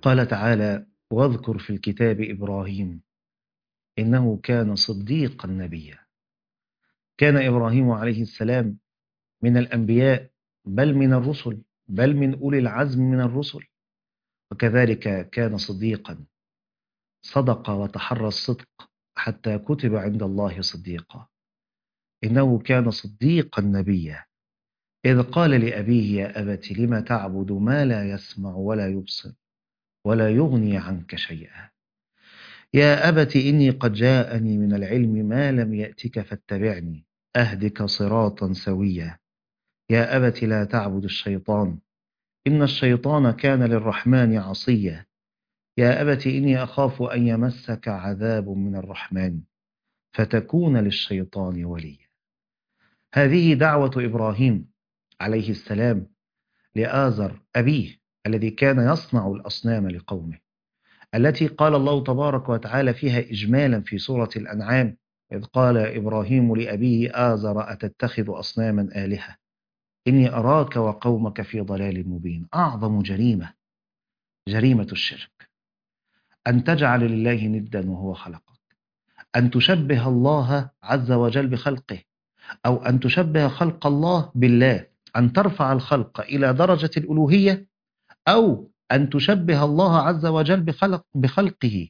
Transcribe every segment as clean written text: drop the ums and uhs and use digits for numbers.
قال تعالى: واذكر في الكتاب إبراهيم إنه كان صديقا نبيا. كان إبراهيم عليه السلام من الأنبياء، بل من الرسل، بل من أولي العزم من الرسل، وكذلك كان صديقا، صدق وتحرى الصدق حتى كتب عند الله صديقا. إنه كان صديقا نبيا، إذ قال لأبيه: يا أبت لم تعبد ما لا يسمع ولا يبصر ولا يغني عنك شيئا. يا أبت إني قد جاءني من العلم ما لم يأتك فاتبعني أهدك صراطا سويا. يا أبت لا تعبد الشيطان إن الشيطان كان للرحمن عصيا. يا أبت إني أخاف أن يمسك عذاب من الرحمن فتكون للشيطان وليا. هذه دعوة إبراهيم عليه السلام لآزر أبيه الذي كان يصنع الأصنام لقومه، التي قال الله تبارك وتعالى فيها إجمالا في سورة الأنعام: إذ قال إبراهيم لأبيه آزر أتتخذ أصناما آلهة إني أراك وقومك في ضلال مبين. أعظم جريمة جريمة الشرك، أن تجعل لله ندا وهو خلقك، أن تشبه الله عز وجل بخلقه، أو أن تشبه خلق الله بالله، أن ترفع الخلق إلى درجة الألوهية، أو أن تشبه الله عز وجل بخلقه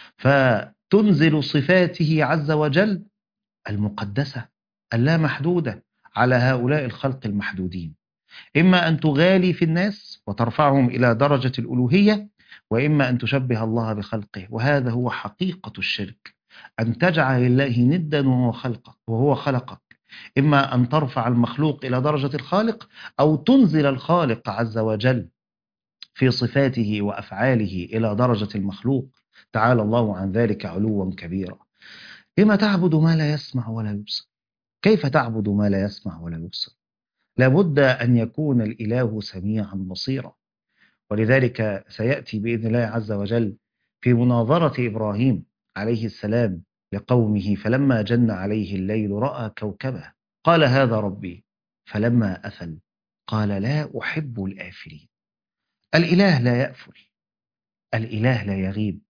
فتنزل صفاته عز وجل المقدسة اللامحدودة على هؤلاء الخلق المحدودين. إما أن تغالي في الناس وترفعهم إلى درجة الألوهية، وإما أن تشبه الله بخلقه، وهذا هو حقيقة الشرك، أن تجعل الله ندا وهو خلقك. إما أن ترفع المخلوق إلى درجة الخالق، أو تنزل الخالق عز وجل في صفاته وأفعاله إلى درجة المخلوق. تعالى الله عن ذلك علوا كبيرا. لما تعبد ما لا يسمع ولا يبصر؟ كيف تعبد ما لا يسمع ولا يبصر؟ لابد أن يكون الإله سميعا بصيرا. ولذلك سيأتي بإذن الله عز وجل في مناظرة إبراهيم عليه السلام لقومه: فلما جن عليه الليل رأى كوكبا قال هذا ربي فلما أفل قال لا أحب الآفلين. الإله لا يأفل، الإله لا يغيب،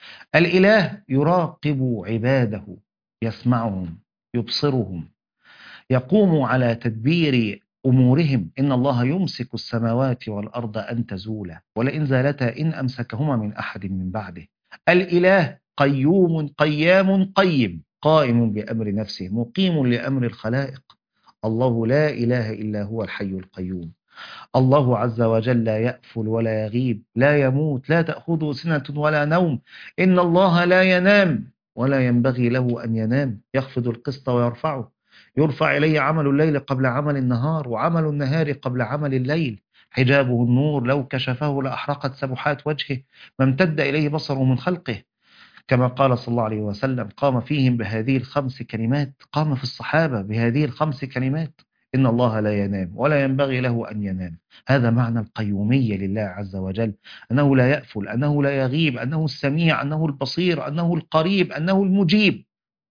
الإله يراقب عباده، يسمعهم، يبصرهم، يقوم على تدبير أمورهم. إن الله يمسك السماوات والأرض أن تزولا ولئن زالتا إن أمسكهما من أحد من بعده. الإله قيوم قيام قيم، قائم بأمر نفسه مقيم لأمر الخلائق. الله لا إله إلا هو الحي القيوم. الله عز وجل لا يأفل ولا يغيب، لا يموت، لا تأخذه سنة ولا نوم. إن الله لا ينام ولا ينبغي له أن ينام، يخفض القسط ويرفعه. يرفع إليه عمل الليل قبل عمل النهار، وعمل النهار قبل عمل الليل. حجابه النور، لو كشفه لأحرقت سبحات وجهه ما امتد إليه بصره من خلقه. كما قال صلى الله عليه وسلم: قام فيهم بهذه الخمس كلمات، قام في الصحابة بهذه الخمس كلمات: إن الله لا ينام ولا ينبغي له أن ينام. هذا معنى القيومية لله عز وجل، أنه لا يأفل، أنه لا يغيب، أنه السميع، أنه البصير، أنه القريب، أنه المجيب،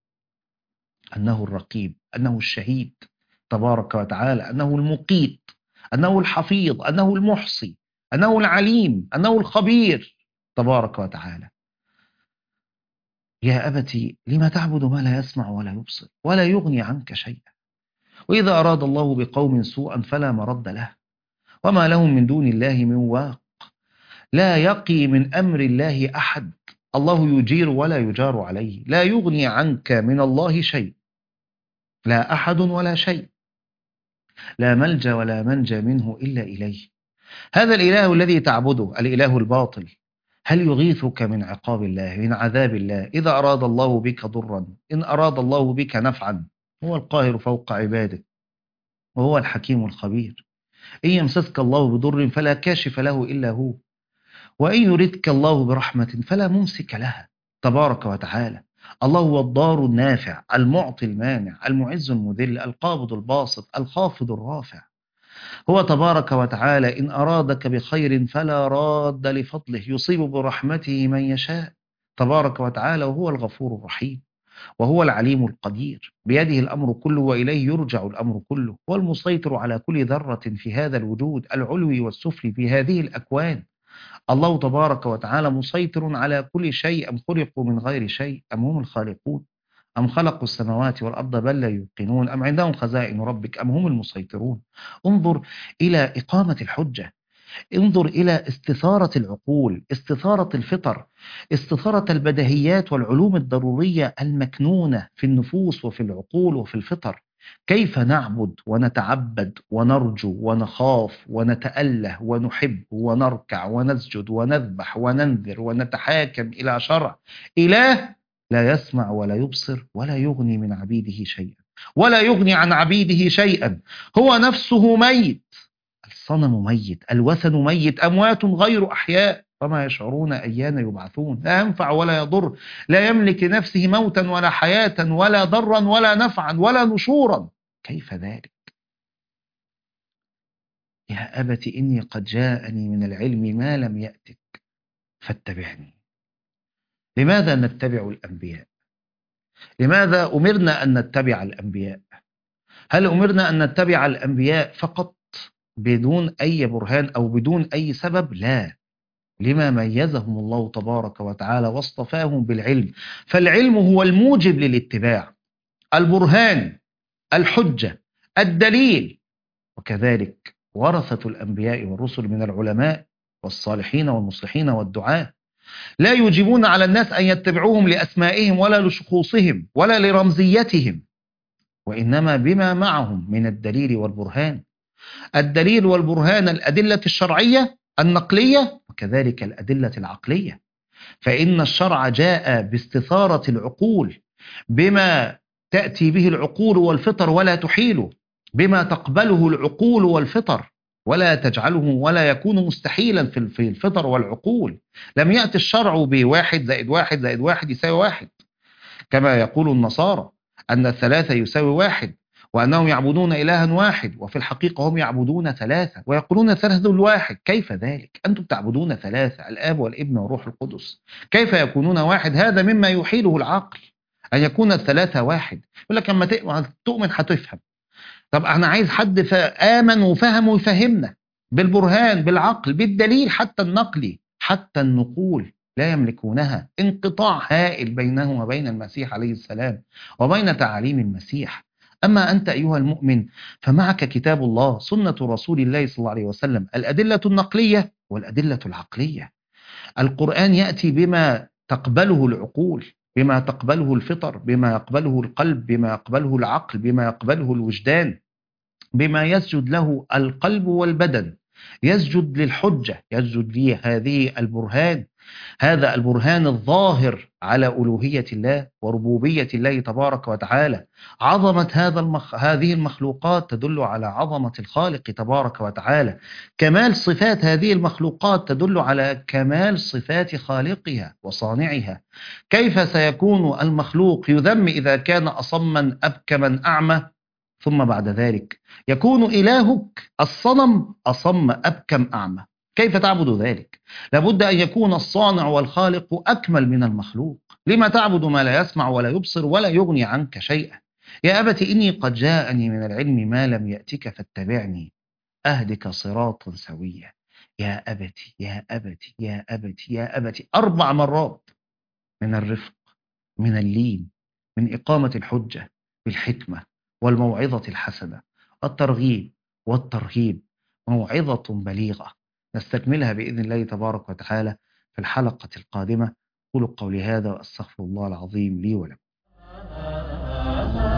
أنه الرقيب، أنه الشهيد تبارك وتعالى، أنه المقيت، أنه الحفيظ، أنه المحصي، أنه العليم، أنه الخبير تبارك وتعالى. يا أبت لم تعبد ما لا يسمع ولا يبصر ولا يغني عنك شيئا. وإذا أراد الله بقوم سوءا فلا مرد له وما لهم من دون الله من واق. لا يقي من أمر الله أحد. الله يجير ولا يجار عليه. لا يغني عنك من الله شيء، لا أحد ولا شيء. لا ملجأ ولا منجى منه إلا إليه. هذا الإله الذي تعبده، الإله الباطل، هل يغيثك من عقاب الله، من عذاب الله؟ إذا أراد الله بك ضرا، إن أراد الله بك نفعا، هو القاهر فوق عباده وهو الحكيم الخبير. إن يمسسك الله بضر فلا كاشف له إلا هو، وإن يردك الله برحمة فلا ممسك لها تبارك وتعالى. الله هو الضار النافع، المعطي المانع، المعز المذل، القابض الباسط، الخافض الرافع. هو تبارك وتعالى إن أرادك بخير فلا راد لفضله، يصيب برحمته من يشاء تبارك وتعالى، وهو الغفور الرحيم، وهو العليم القدير، بيده الأمر كله وإليه يرجع الأمر كله. هو المسيطر على كل ذرة في هذا الوجود العلوي والسفلي في هذه الأكوان. الله تبارك وتعالى مسيطر على كل شيء، أم خلقوا من غير شيء أم هم الخالقون أم خلقوا السماوات والأرض بل لا يوقنون أم عندهم خزائن ربك أم هم المسيطرون. انظر إلى إقامة الحجة، انظر إلى استثارة العقول، استثارة الفطر، استثارة البديهيات والعلوم الضرورية المكنونة في النفوس وفي العقول وفي الفطر. كيف نعبد ونتعبد ونرجو ونخاف ونتأله ونحب ونركع ونسجد ونذبح وننذر ونتحاكم إلى شرع إله لا يسمع ولا يبصر ولا يغني من عبيده شيئا، ولا يغني عن عبيده شيئا، هو نفسه ميت، الصنم ميت، الوثن ميت، أموات غير أحياء وما يشعرون أيان يبعثون، لا ينفع ولا يضر، لا يملك لنفسه موتا ولا حياة ولا ضرا ولا نفعا ولا نشورا. كيف ذلك؟ يا أبت إني قد جاءني من العلم ما لم يأتك فاتبعني. لماذا نتبع الأنبياء؟ لماذا أمرنا أن نتبع الأنبياء؟ هل أمرنا أن نتبع الأنبياء فقط بدون أي برهان أو بدون أي سبب؟ لا، لما ميزهم الله تبارك وتعالى واصطفاهم بالعلم، فالعلم هو الموجب للاتباع، البرهان، الحجة، الدليل. وكذلك ورثة الأنبياء والرسل من العلماء والصالحين والمصلحين والدعاة لا يجيبون على الناس أن يتبعوهم لأسمائهم ولا لشخوصهم ولا لرمزيتهم، وإنما بما معهم من الدليل والبرهان. الدليل والبرهان الأدلة الشرعية النقلية وكذلك الأدلة العقلية، فإن الشرع جاء باستثارة العقول بما تأتي به العقول والفطر ولا تحيله، بما تقبله العقول والفطر ولا تجعله ولا يكون مستحيلا في الفطر والعقول. لم يأتي الشرع بواحد زائد واحد زائد واحد يساوي واحد كما يقول النصارى أن الثلاثة يساوي واحد، وأنهم يعبدون إلها واحد وفي الحقيقة هم يعبدون ثلاثة ويقولون ثلاثة الواحد. كيف ذلك؟ أنتم تعبدون ثلاثة، الآب والابن والروح القدس، كيف يكونون واحد؟ هذا مما يحيله العقل أن يكون الثلاثة واحد. يقول لك أما تؤمن هتفهم. طب أنا عايز حد آمن وفهم ويفهمنا بالبرهان بالعقل بالدليل، حتى النقلي حتى النقول لا يملكونها، انقطاع هائل بينه وبين المسيح عليه السلام وبين تعاليم المسيح. أما أنت أيها المؤمن فمعك كتاب الله، سنة رسول الله صلى الله عليه وسلم، الأدلة النقلية والأدلة العقلية. القرآن يأتي بما تقبله العقول، بما تقبله الفطر، بما يقبله القلب، بما يقبله العقل، بما يقبله الوجدان، بما يسجد له القلب والبدن. يسجد للحجة، يسجد لهذه البرهان، هذا البرهان الظاهر على ألوهية الله وربوبية الله تبارك وتعالى. عظمة هذه المخلوقات تدل على عظمة الخالق تبارك وتعالى، كمال صفات هذه المخلوقات تدل على كمال صفات خالقها وصانعها. كيف سيكون المخلوق يذم إذا كان أصما أبكما أعمى، ثم بعد ذلك يكون إلهك الصنم أصم أبكم أعمى؟ كيف تعبد ذلك؟ لابد أن يكون الصانع والخالق أكمل من المخلوق. لما تعبد ما لا يسمع ولا يبصر ولا يغني عنك شيئا؟ يا أبت إني قد جاءني من العلم ما لم يأتك فاتبعني أهدك صراطا سويا. يا أبت يا أبت يا أبت يا أبت 4 مرات، من الرفق، من اللين، من إقامة الحجة بالحكمة والموعظة الحسنة، الترغيب والترهيب، موعظة بليغة نستكملها بإذن الله تبارك وتعالى في الحلقة القادمة. قولوا قولي هذا وأستغفر الله العظيم لي ولكم.